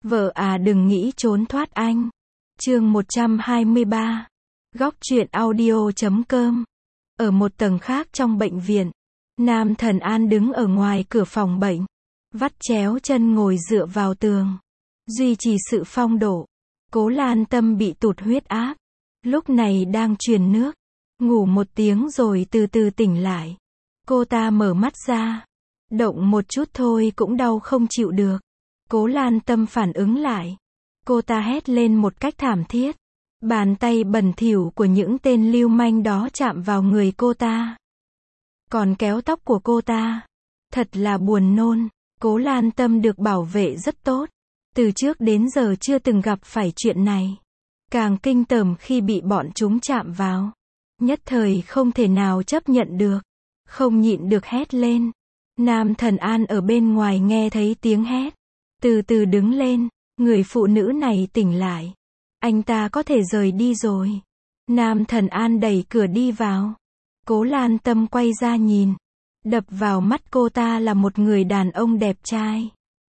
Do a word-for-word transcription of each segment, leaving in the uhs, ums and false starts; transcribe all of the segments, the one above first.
Vợ à đừng nghĩ trốn thoát anh. Chương một trăm hai mươi ba. Góc truyện audio chấm com. Ở một tầng khác trong bệnh viện, Nam Thần An đứng ở ngoài cửa phòng bệnh, vắt chéo chân ngồi dựa vào tường, duy trì sự phong độ. Cố Lan Tâm bị tụt huyết áp, lúc này đang truyền nước, ngủ một tiếng rồi từ từ tỉnh lại. Cô ta mở mắt ra, động một chút thôi cũng đau không chịu được. Cố Lan Tâm phản ứng lại, cô ta hét lên một cách thảm thiết. Bàn tay bẩn thỉu của những tên lưu manh đó chạm vào người cô ta, còn kéo tóc của cô ta. Thật là buồn nôn. Cố Lan Tâm được bảo vệ rất tốt, từ trước đến giờ chưa từng gặp phải chuyện này. Càng kinh tởm khi bị bọn chúng chạm vào, nhất thời không thể nào chấp nhận được, không nhịn được hét lên. Nam Thần An ở bên ngoài nghe thấy tiếng hét, từ từ đứng lên. Người phụ nữ này tỉnh lại, anh ta có thể rời đi rồi. Nam Thần An đẩy cửa đi vào. Cố Lan Tâm quay ra nhìn, đập vào mắt cô ta là một người đàn ông đẹp trai,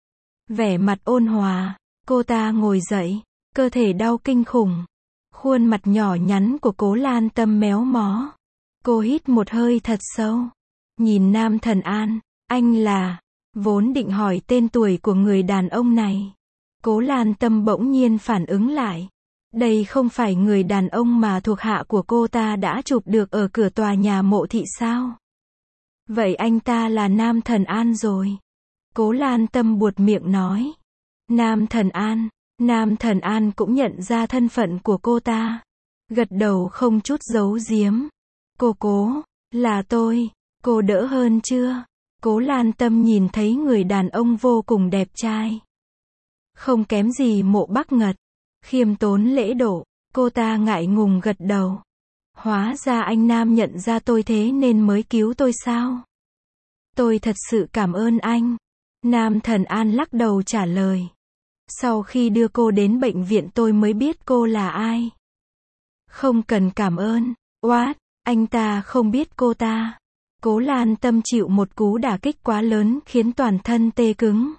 vẻ mặt ôn hòa. Cô ta ngồi dậy, cơ thể đau kinh khủng. Khuôn mặt nhỏ nhắn của Cố Lan Tâm méo mó. Cô hít một hơi thật sâu, nhìn Nam Thần An. Anh là... Vốn định hỏi tên tuổi của người đàn ông này, Cố Lan Tâm bỗng nhiên phản ứng lại. Đây không phải người đàn ông mà thuộc hạ của cô ta đã chụp được ở cửa tòa nhà mộ thị sao? Vậy anh ta là Nam Thần An rồi. Cố Lan Tâm buột miệng nói. Nam Thần An. Nam Thần An cũng nhận ra thân phận của cô ta, gật đầu không chút giấu giếm. Cô Cố, là tôi. Cô đỡ hơn chưa? Cố Lan Tâm nhìn thấy người đàn ông vô cùng đẹp trai, không kém gì Mộ Bắc Ngật, khiêm tốn lễ độ. Cô ta ngại ngùng gật đầu. Hóa ra anh Nam nhận ra tôi thế nên mới cứu tôi sao? Tôi thật sự cảm ơn anh. Nam Thần An lắc đầu trả lời. Sau khi đưa cô đến bệnh viện tôi mới biết cô là ai. Không cần cảm ơn. What? Anh ta không biết cô ta. Cố Lan Tâm chịu một cú đả kích quá lớn khiến toàn thân tê cứng.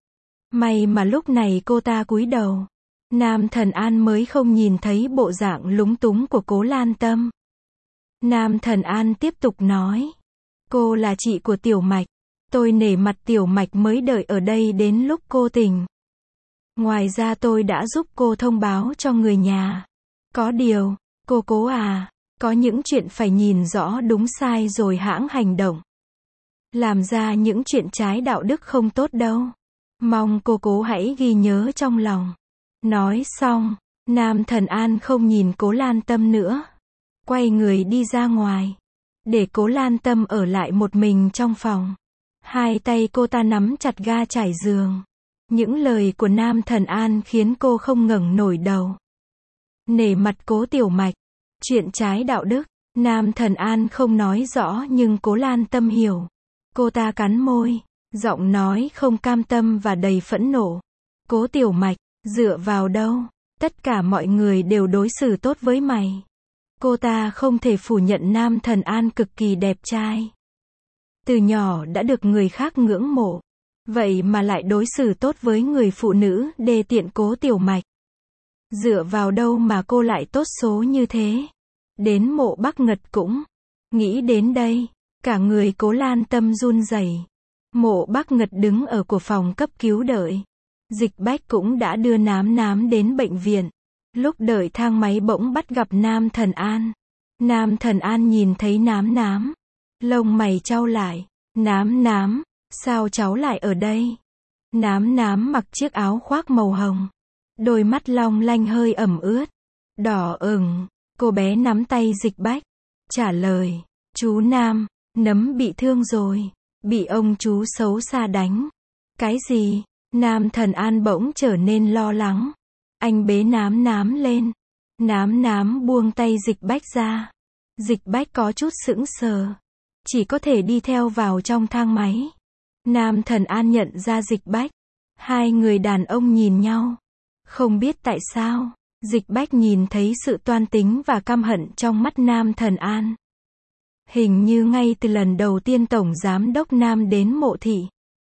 May mà lúc này cô ta cúi đầu, Nam Thần An mới không nhìn thấy bộ dạng lúng túng của Cố Lan Tâm. Nam Thần An tiếp tục nói. Cô là chị của Tiểu Mạch. Tôi nể mặt Tiểu Mạch mới đợi ở đây đến lúc cô tỉnh. Ngoài ra tôi đã giúp cô thông báo cho người nhà. Có điều, cô Cố à, có những chuyện phải nhìn rõ đúng sai rồi hãng hành động. Làm ra những chuyện trái đạo đức không tốt đâu. Mong cô Cố hãy ghi nhớ trong lòng. Nói xong, Nam Thần An không nhìn Cố Lan Tâm nữa, quay người đi ra ngoài, để Cố Lan Tâm ở lại một mình trong phòng. Hai tay cô ta nắm chặt ga trải giường. Những lời của Nam Thần An khiến cô không ngẩng nổi đầu. Nể mặt Cố Tiểu Mạch, chuyện trái đạo đức, Nam Thần An không nói rõ nhưng Cố Lan Tâm hiểu. Cô ta cắn môi, giọng nói không cam tâm và đầy phẫn nộ. Cố Tiểu Mạch, dựa vào đâu? Tất cả mọi người đều đối xử tốt với mày. Cô ta không thể phủ nhận Nam Thần An cực kỳ đẹp trai. Từ nhỏ đã được người khác ngưỡng mộ. Vậy mà lại đối xử tốt với người phụ nữ đê tiện Cố Tiểu Mạch. Dựa vào đâu mà cô lại tốt số như thế? Đến Mộ Bắc Ngật cũng. Nghĩ đến đây, cả người Cố Lan Tâm run rẩy. Mộ Bắc Ngật đứng ở của phòng cấp cứu đợi. Dịch Bách cũng đã đưa Nám Nám đến bệnh viện. Lúc đợi thang máy bỗng bắt gặp Nam Thần An. Nam Thần An nhìn thấy Nám Nám, lông mày chau lại. Nám Nám, sao cháu lại ở đây? Nám Nám mặc chiếc áo khoác màu hồng, đôi mắt long lanh hơi ẩm ướt, đỏ ửng. Cô bé nắm tay Dịch Bách, trả lời. Chú Nam, Nấm bị thương rồi, bị ông chú xấu xa đánh. Cái gì? Nam Thần An bỗng trở nên lo lắng. Anh bế Nám Nám lên. Nám Nám buông tay Dịch Bách ra. Dịch Bách có chút sững sờ, chỉ có thể đi theo vào trong thang máy. Nam Thần An nhận ra Dịch Bách. Hai người đàn ông nhìn nhau. Không biết tại sao, Dịch Bách nhìn thấy sự toan tính và căm hận trong mắt Nam Thần An. Hình như ngay từ lần đầu tiên Tổng Giám đốc Nam đến Mộ Thị,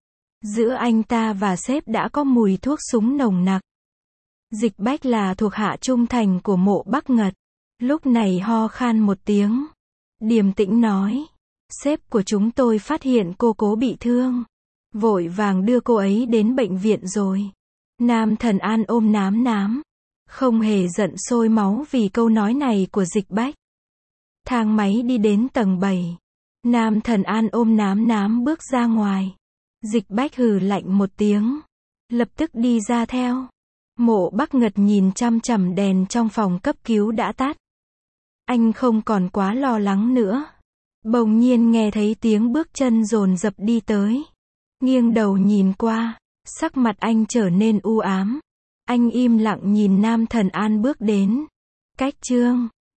Giữa anh ta và sếp đã có mùi thuốc súng nồng nặc. Dịch Bách là thuộc hạ trung thành của Mộ Bắc Ngật. Lúc này ho khan một tiếng. Điềm tĩnh nói. Sếp của chúng tôi phát hiện cô cố bị thương. Vội vàng đưa cô ấy đến bệnh viện rồi. Nam Thần An ôm nám nám. Không hề giận sôi máu vì câu nói này của Dịch Bách. Thang máy đi đến tầng bảy. Nam Thần An ôm nám nám bước ra ngoài. Dịch Bách hừ lạnh một tiếng. Lập tức đi ra theo. Mộ Bắc Ngật nhìn chăm chằm đèn trong phòng cấp cứu đã tắt. Anh không còn quá lo lắng nữa. Bỗng nhiên nghe thấy tiếng bước chân dồn dập đi tới. Nghiêng đầu nhìn qua. Sắc mặt anh trở nên u ám. Anh im lặng nhìn Nam Thần An bước đến. Cách chương